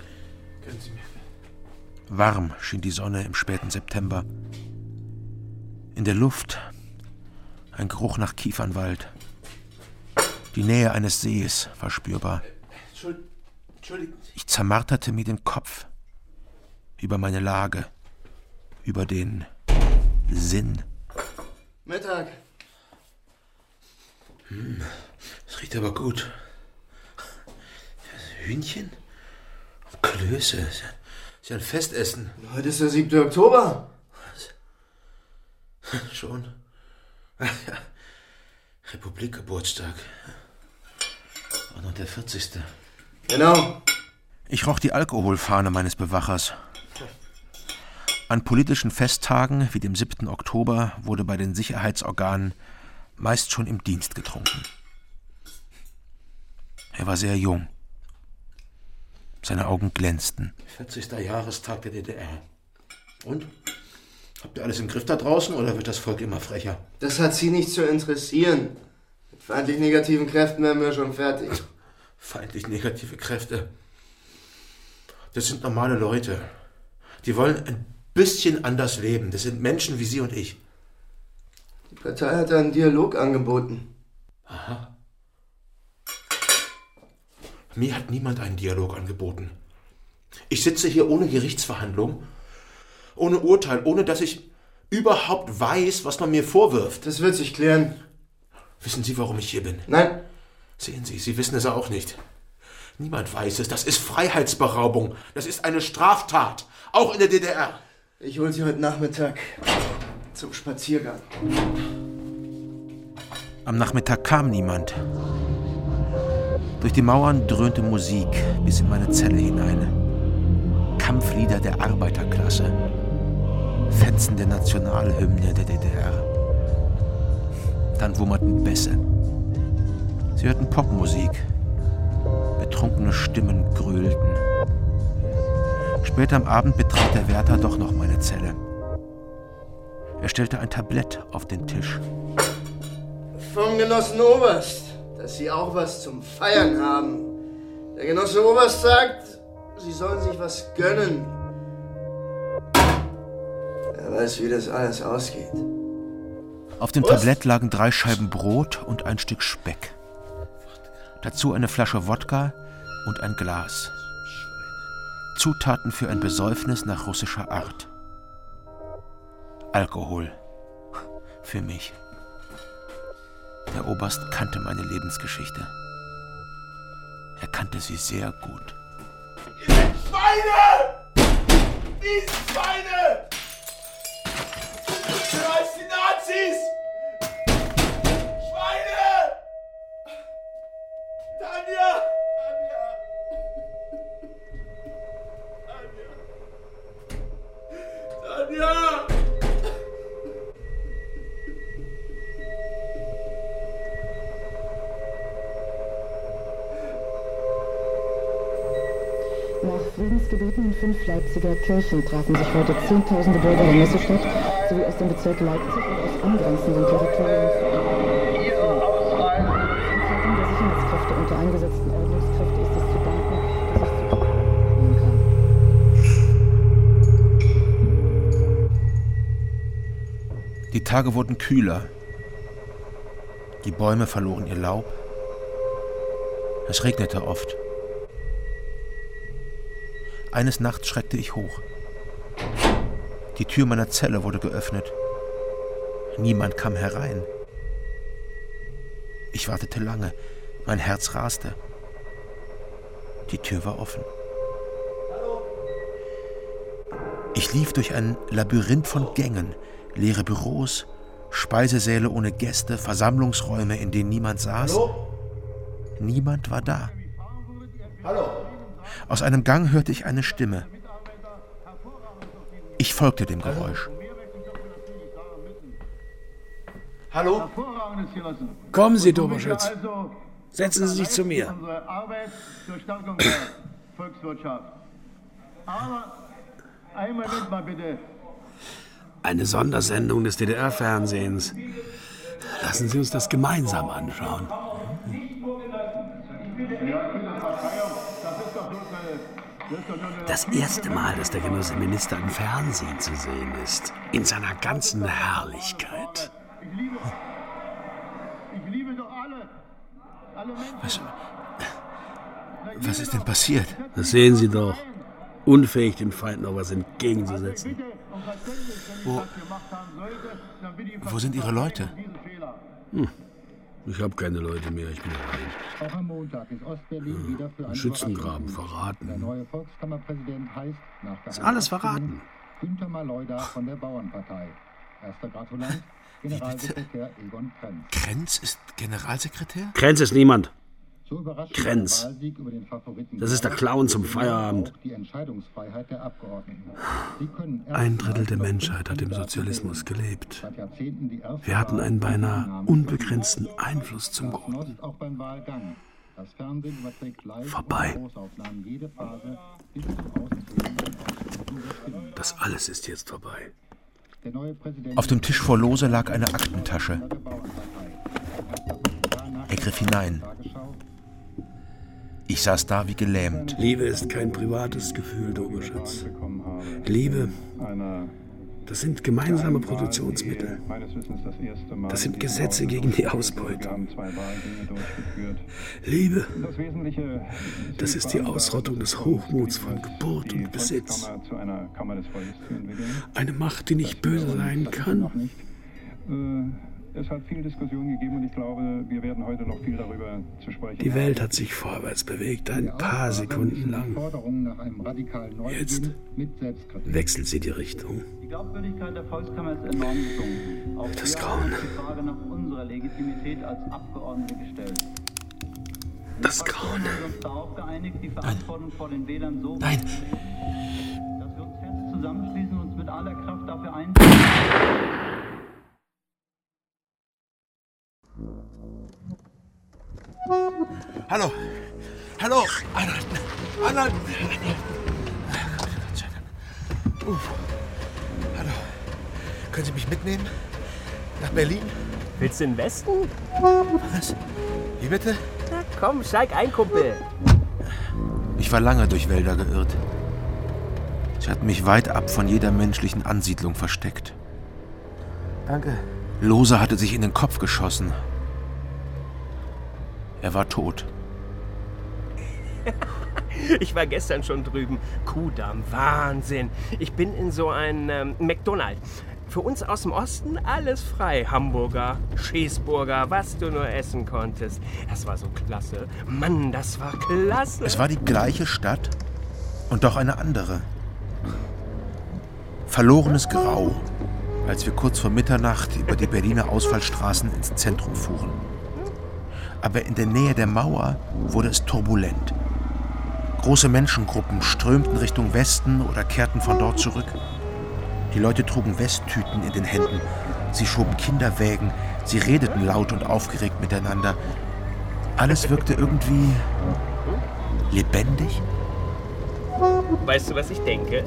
Warm schien die Sonne im späten September. In der Luft ein Geruch nach Kiefernwald. Die Nähe eines Sees war spürbar. Entschuldigung. Ich zermarterte mir den Kopf über meine Lage, über den Sinn. Mittag. Hm, das riecht aber gut. Hühnchen? Klöße. Ist ja ein Festessen. Heute ist der siebte Oktober. Was? Schon? Ach ja. Republikgeburtstag. Und noch der vierzigste. Genau. Ich roch die Alkoholfahne meines Bewachers. An politischen Festtagen wie dem siebten Oktober wurde bei den Sicherheitsorganen meist schon im Dienst getrunken. Er war sehr jung. Seine Augen glänzten. vierzigster Jahrestag der D D R. Und? Habt ihr alles im Griff da draußen oder wird das Volk immer frecher? Das hat Sie nicht zu interessieren. Mit feindlich negativen Kräften wären wir schon fertig. Feindlich negative Kräfte? Das sind normale Leute. Die wollen ein bisschen anders leben. Das sind Menschen wie Sie und ich. Die Partei hat einen Dialog angeboten. Aha. Mir hat niemand einen Dialog angeboten. Ich sitze hier ohne Gerichtsverhandlung, ohne Urteil, ohne dass ich überhaupt weiß, was man mir vorwirft. Das wird sich klären. Wissen Sie, warum ich hier bin? Nein. Sehen Sie, Sie wissen es auch nicht. Niemand weiß es. Das ist Freiheitsberaubung. Das ist eine Straftat. Auch in der D D R. Ich hole Sie heute Nachmittag zum Spaziergang. Am Nachmittag kam niemand. Durch die Mauern dröhnte Musik bis in meine Zelle hinein. Kampflieder der Arbeiterklasse. Fetzen der Nationalhymne der D D R. Dann wummerten Bässe. Sie hörten Popmusik. Betrunkene Stimmen gröhlten. Später am Abend betrat der Wärter doch noch meine Zelle. Er stellte ein Tablett auf den Tisch. Vom Genossen Oberst, dass Sie auch was zum Feiern haben. Der Genosse Oberst sagt, Sie sollen sich was gönnen. Er weiß, wie das alles ausgeht. Auf dem Tablett lagen drei Scheiben Brot und ein Stück Speck. Dazu eine Flasche Wodka und ein Glas. Zutaten für ein Besäufnis nach russischer Art. Alkohol. Für mich. Der Oberst kannte meine Lebensgeschichte. Er kannte sie sehr gut. Ihr seid Schweine! Diese Schweine! Ihr als die Nazis! Schweine! Tanja! Tanja! Tanja! Nach Friedensgebieten in fünf Leipziger Kirchen trafen sich heute Zehntausende Bürger der Messestadt sowie aus dem Bezirk Leipzig und aus angrenzenden Territorien für eine Ankleidung der Sicherheitskräfte und der eingesetzten Ordnungskräfte ist es zu danken, dass ich zu tun kann. Die Tage wurden kühler. Die Bäume verloren ihr Laub. Es regnete oft. Eines Nachts schreckte ich hoch. Die Tür meiner Zelle wurde geöffnet. Niemand kam herein. Ich wartete lange. Mein Herz raste. Die Tür war offen. Ich lief durch ein Labyrinth von Gängen, leere Büros, Speisesäle ohne Gäste, Versammlungsräume, in denen niemand saß. Hallo? Niemand war da. Hallo? Aus einem Gang hörte ich eine Stimme. Ich folgte dem Geräusch. Hallo? Kommen Sie, Doberschütz. Setzen Sie sich zu mir. Eine Sondersendung des D D R-Fernsehens. Lassen Sie uns das gemeinsam anschauen. Das erste Mal, dass der Genosse Minister im Fernsehen zu sehen ist. In seiner ganzen Herrlichkeit. Was, was ist denn passiert? Das sehen Sie doch. Unfähig, dem Feind noch was entgegenzusetzen. Wo, wo sind Ihre Leute? Hm. Ich habe keine Leute mehr, ich bin allein. Auch am Montag ist Ostberlin wieder für einen Schützengraben verraten. Der neue Volkskammerpräsident heißt nach ist alles verraten. Günther Maleuda von der Bauernpartei. Erster Gratulant, Generalsekretär Egon Krenz. Krenz ist Generalsekretär? Krenz ist niemand. So überrascht Krenz. der Wahlsieg über den Favoriten Das ist der Clown zum Feierabend. die Entscheidungsfreiheit der Abgeordneten. Sie können Ein Drittel der Menschheit hat im Sozialismus gelebt. seit Jahrzehnten die erste Wir hatten einen Wahl beinahe unbegrenzten Einfluss zum Das Guten. nutzt auch beim Wahlgang. Das Fernsehen überträgt live Vorbei. und Großaufnahmen jede Phase bis zum Auszählen und Ausschließen der Stimmen. Das alles ist jetzt vorbei. Der neue Präsident Auf dem Tisch vor Lose lag eine Aktentasche. Er griff hinein. Ich saß da wie gelähmt. Liebe ist kein privates Gefühl, Doberschütz. Liebe, das sind gemeinsame Produktionsmittel. Das sind Gesetze gegen die Ausbeutung. Liebe, das ist die Ausrottung des Hochmuts von Geburt und Besitz. Eine Macht, die nicht böse sein kann. Es hat viel Diskussion gegeben und ich glaube, wir werden heute noch viel darüber zu sprechen. Die Welt hat sich vorwärts bewegt, ein paar Sekunden lang. Jetzt wechselt sie die Richtung. Die Glaubwürdigkeit der Volkskammer ist enorm gesunken. Auch Das wir Grauen. haben die Frage nach unserer Legitimität als Abgeordnete gestellt. Das Grauen. Wir haben uns darauf geeinigt, die Verantwortung vor den Wählern so Nein. wahrzunehmen, dass wir uns fest zusammenschließen und uns mit aller Kraft dafür einsetzen. Hallo! Hallo! Anhalten! Anhalten! Uh. Hallo. Können Sie mich mitnehmen? Nach Berlin? Willst du in den Westen? Was? Wie bitte? Na komm, steig ein, Kumpel. Ich war lange durch Wälder geirrt. Sie hatten mich weit ab von jeder menschlichen Ansiedlung versteckt. Danke. Lose hatte sich in den Kopf geschossen. Er war tot. Ich war gestern schon drüben. Kudamm, Wahnsinn. Ich bin in so ein ähm, McDonald's. Für uns aus dem Osten alles frei. Hamburger, Schäßburger, was du nur essen konntest. Das war so klasse. Mann, das war klasse. Es war die gleiche Stadt und doch eine andere. Verlorenes Grau, als wir kurz vor Mitternacht über die Berliner Ausfallstraßen ins Zentrum fuhren. Aber in der Nähe der Mauer wurde es turbulent. Große Menschengruppen strömten Richtung Westen oder kehrten von dort zurück. Die Leute trugen Westtüten in den Händen. Sie schoben Kinderwägen. Sie redeten laut und aufgeregt miteinander. Alles wirkte irgendwie lebendig. Weißt du, was ich denke?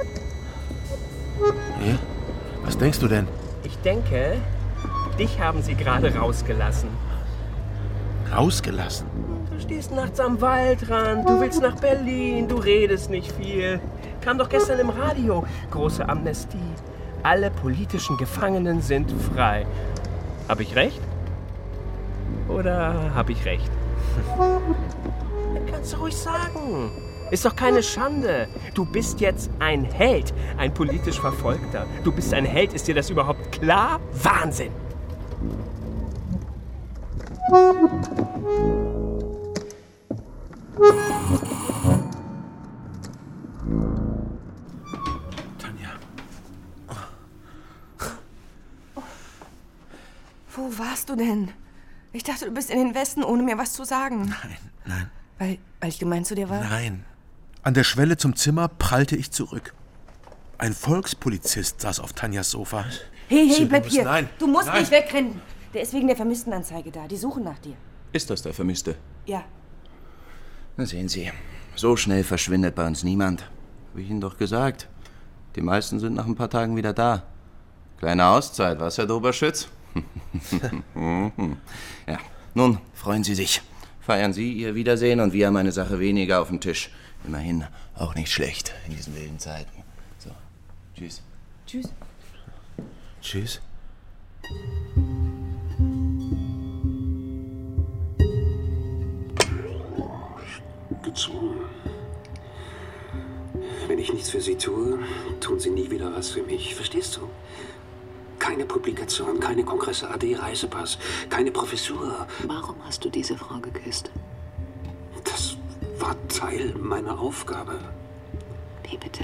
Ja? Was denkst du denn? Ich denke, dich haben sie gerade rausgelassen. Rausgelassen? Du stehst nachts am Waldrand, du willst nach Berlin, du redest nicht viel. Kam doch gestern im Radio. Große Amnestie. Alle politischen Gefangenen sind frei. Hab ich recht? Oder hab ich recht? Kannst du ruhig sagen. Ist doch keine Schande. Du bist jetzt ein Held, ein politisch Verfolgter. Du bist ein Held, ist dir das überhaupt klar? Wahnsinn! Tanja. Wo warst du denn? Ich dachte, du bist in den Westen, ohne mir was zu sagen. Nein, nein. Weil, weil ich gemein zu dir war? Nein. An der Schwelle zum Zimmer prallte ich zurück. Ein Volkspolizist saß auf Tanjas Sofa. Hey, hey, Sie bleib müssen- hier. Nein, Du musst nein. nicht wegrennen. Der ist wegen der Vermisstenanzeige da. Die suchen nach dir. Ist das der Vermisste? Ja. Na sehen Sie, so schnell verschwindet bei uns niemand. Hab ich Ihnen doch gesagt. Die meisten sind nach ein paar Tagen wieder da. Kleine Auszeit, was, Herr Doberschütz? Ja, nun, freuen Sie sich. Feiern Sie Ihr Wiedersehen und wir haben eine Sache weniger auf dem Tisch. Immerhin auch nicht schlecht in diesen wilden Zeiten. So, tschüss. Tschüss. Tschüss. Gezwungen. Wenn ich nichts für Sie tue, tun Sie nie wieder was für mich. Verstehst du? Keine Publikation, keine Kongresse, A D, Reisepass, keine Professur. Warum hast du diese Frau geküsst? Das war Teil meiner Aufgabe. Wie bitte?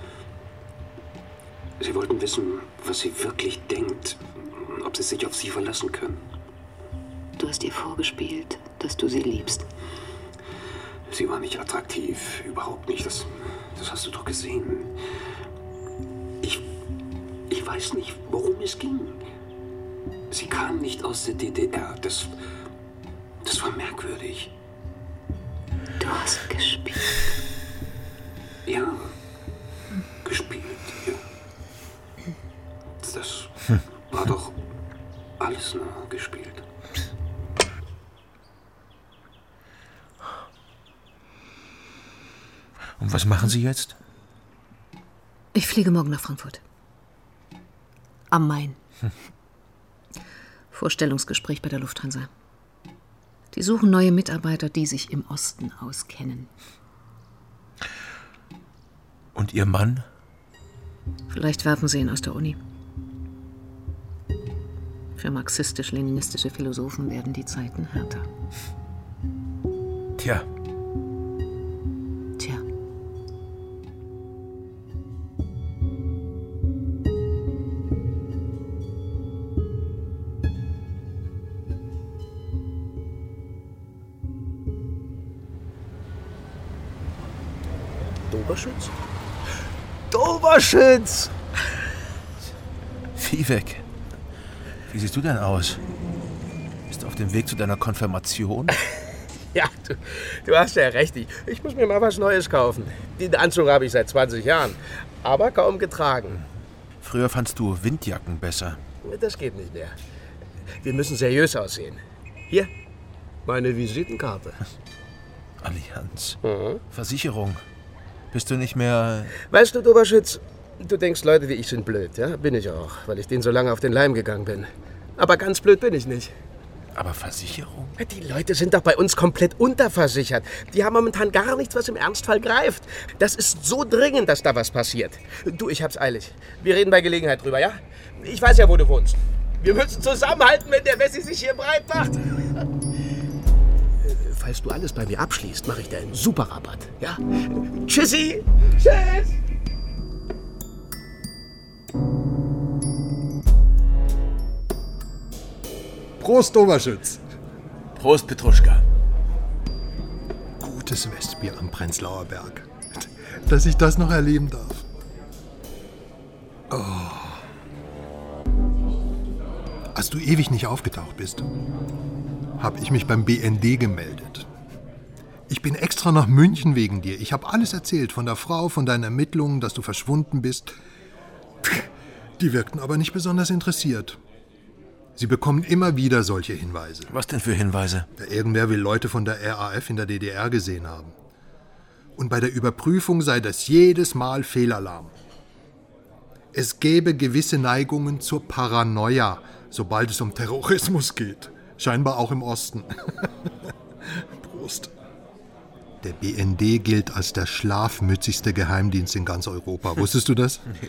Sie wollten wissen, was sie wirklich denkt, ob Sie sich auf sie verlassen können. Du hast ihr vorgespielt, dass du sie liebst. Sie war nicht attraktiv, überhaupt nicht. Das, das hast du doch gesehen. Ich, ich weiß nicht, worum es ging. Sie kam nicht aus der D D R. Das, das war merkwürdig. Du hast gespielt. Ja, gespielt, ja. Das war doch alles nur gespielt. Und was machen Sie jetzt? Ich fliege morgen nach Frankfurt. Am Main. Hm. Vorstellungsgespräch bei der Lufthansa. Die suchen neue Mitarbeiter, die sich im Osten auskennen. Und Ihr Mann? Vielleicht werfen sie ihn aus der Uni. Für marxistisch-leninistische Philosophen werden die Zeiten härter. Tja. Tja. Doberschütz? Doberschütz! Viehweg. Wie siehst du denn aus? Bist du auf dem Weg zu deiner Konfirmation? Ja, du, du hast ja recht. Ich, ich muss mir mal was Neues kaufen. Den Anzug habe ich seit zwanzig Jahren, aber kaum getragen. Früher fandst du Windjacken besser. Das geht nicht mehr. Wir müssen seriös aussehen. Hier, meine Visitenkarte. Allianz. Mhm. Versicherung. Bist du nicht mehr... Weißt du, Doberschütz, du denkst, Leute wie ich sind blöd, ja? Bin ich auch, weil ich denen so lange auf den Leim gegangen bin. Aber ganz blöd bin ich nicht. Aber Versicherung? Die Leute sind doch bei uns komplett unterversichert. Die haben momentan gar nichts, was im Ernstfall greift. Das ist so dringend, dass da was passiert. Du, ich hab's eilig. Wir reden bei Gelegenheit drüber, ja? Ich weiß ja, wo du wohnst. Wir müssen zusammenhalten, wenn der Wessi sich hier breit macht. Falls du alles bei mir abschließt, mache ich dir einen super Rabatt, ja? Tschüssi! Tschüss! Prost, Doberschütz! Prost, Petruschka. Gutes Westbier am Prenzlauer Berg. Dass ich das noch erleben darf. Oh. Als du ewig nicht aufgetaucht bist, habe ich mich beim B N D gemeldet. Ich bin extra nach München wegen dir. Ich habe alles erzählt, von der Frau, von deinen Ermittlungen, dass du verschwunden bist. Die wirkten aber nicht besonders interessiert. Sie bekommen immer wieder solche Hinweise. Was denn für Hinweise? Ja, irgendwer will Leute von der R A F in der D D R gesehen haben. Und bei der Überprüfung sei das jedes Mal Fehlalarm. Es gäbe gewisse Neigungen zur Paranoia, sobald es um Terrorismus geht. Scheinbar auch im Osten. Prost. Der B N D gilt als der schlafmützigste Geheimdienst in ganz Europa. Wusstest du das? Nee.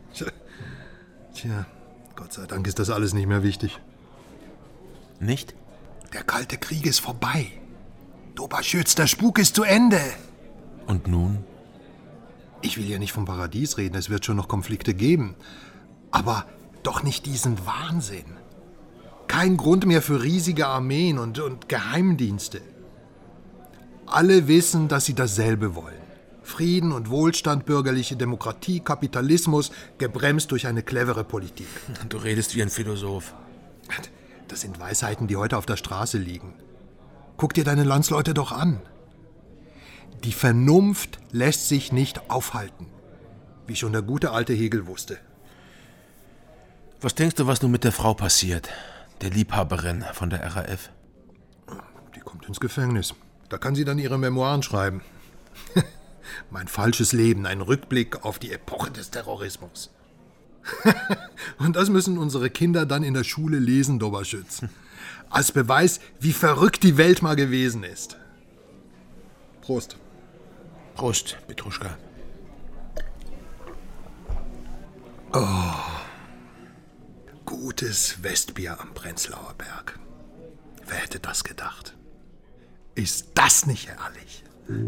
Tja, Gott sei Dank ist das alles nicht mehr wichtig. Nicht? Der Kalte Krieg ist vorbei. Doberschütz, der Spuk ist zu Ende. Und nun? Ich will ja nicht vom Paradies reden, es wird schon noch Konflikte geben. Aber doch nicht diesen Wahnsinn. kein Grund mehr für riesige Armeen und, und Geheimdienste. Alle wissen, dass sie dasselbe wollen. Frieden und Wohlstand, bürgerliche Demokratie, Kapitalismus, gebremst durch eine clevere Politik. Du redest wie ein Philosoph. Das sind Weisheiten, die heute auf der Straße liegen. Guck dir deine Landsleute doch an. Die Vernunft lässt sich nicht aufhalten, wie schon der gute alte Hegel wusste. Was denkst du, was nun mit der Frau passiert, der Liebhaberin von der R A F? Die kommt ins Gefängnis. Da kann sie dann ihre Memoiren schreiben. Mein falsches Leben, ein Rückblick auf die Epoche des Terrorismus. Und das müssen unsere Kinder dann in der Schule lesen, Doberschütz. Als Beweis, wie verrückt die Welt mal gewesen ist. Prost. Prost, Petruschka. Oh. Gutes Westbier am Prenzlauer Berg. Wer hätte das gedacht? Ist das nicht herrlich?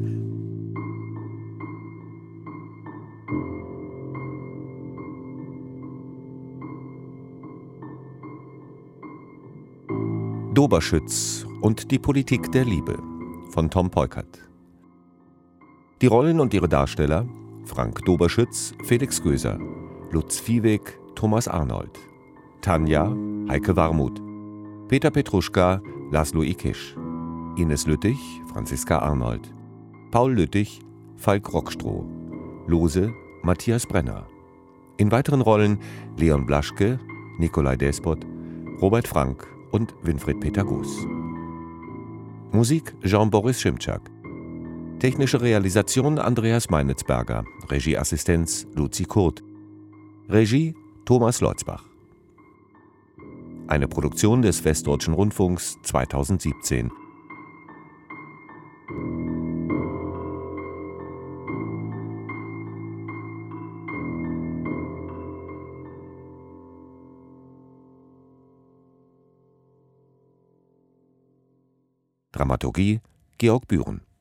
Doberschütz und die Politik der Liebe von Tom Peukert. Die Rollen und ihre Darsteller: Frank Doberschütz, Felix Göser, Lutz Viehweg, Thomas Arnold, Tanja, Heike Warmuth, Peter Petruschka, Laszlo Ikisch, Ines Lüttich, Franziska Arnold, Paul Lüttich, Falk Rockstroh, Lose, Matthias Brenner. In weiteren Rollen Leon Blaschke, Nikolai Despot, Robert Frank und Winfried Peter Goos. Musik Jean-Boris Schimczak. Technische Realisation Andreas Meinitzberger. Regieassistenz Luzi Kurt. Regie Thomas Lotzbach. Eine Produktion des Westdeutschen Rundfunks zweitausendsiebzehn. Dramaturgie Georg Bühren.